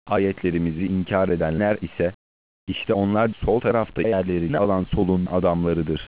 Ayetlerimizi inkar edenler ise, işte onlar sol tarafta yerlerini alan solun adamlarıdır.